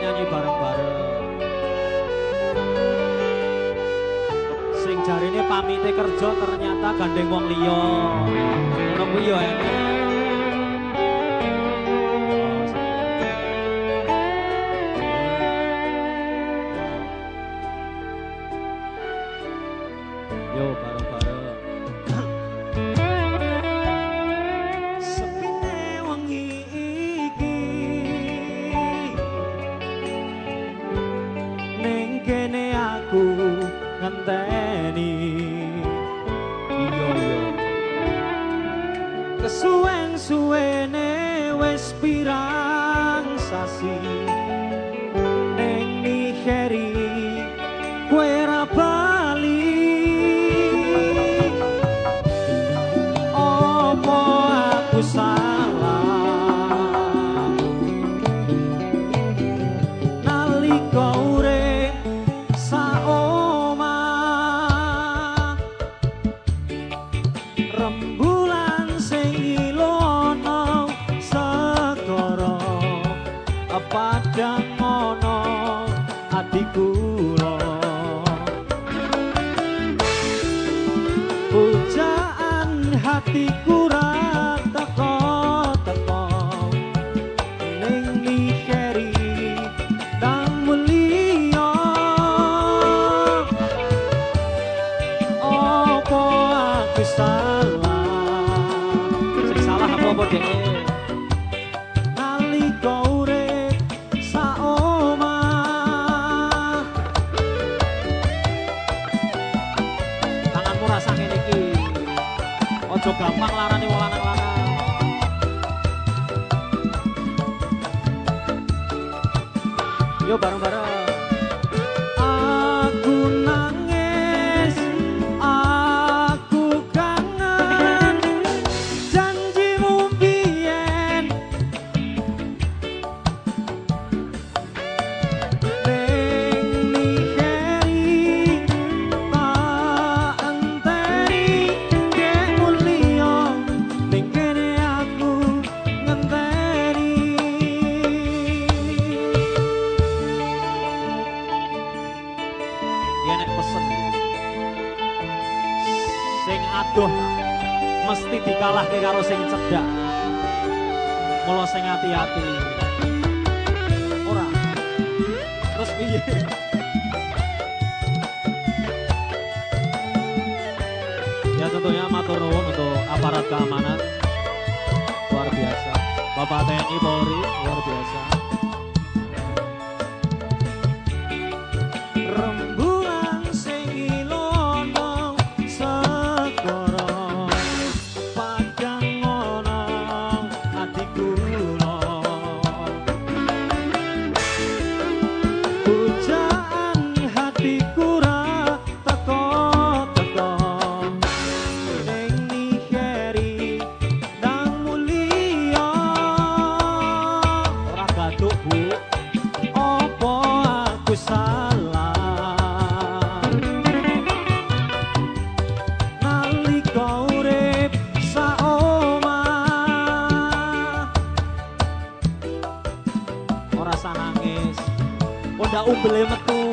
nyanyi bareng-bareng. Sing jarine pamite kerja ternyata gandeng wong liya. Ngono kuwi ya enek. Yo bareng-bareng. Sepine wengi iki ning kene aku ngenteni. Iya yo. Kesuwen-suwene wis pirang sasi ning Nigeri kowe ra bali. Opo aku salah nalika urip saomah rembulan sing ilono segara padang ngono adikku pujaan hatiku ra teko-teko ning Nigeri dan mulia. Opo aku salah? Sing salah apa dhewe? Nalika urip saomah tanganmu rasa ngene iki. Ojo gampang larani wong lanang-lanang. Yo bareng-bareng. Aku nangis, aku kangen janjimu biyen ning Nigeri tak enteni dek mulia ning kene aku ngenteni. Yen nek pesen sing adoh mesti dikalahke karo sing cedak. Mula sing hati-hati. Ora. Terus piye? Ya tentunya matur nuwun untuk aparat keamanan luar biasa. Bapak TNI Polri luar biasa. Rembulan sing ilono segara padang ngono atiku lo pujaan hatiku ra teko-teko ning Nigeri dan mulia. Ora gaduh Bu, opo aku salah nalika urip saomah. Ora usah nangis, ndak umbele metu.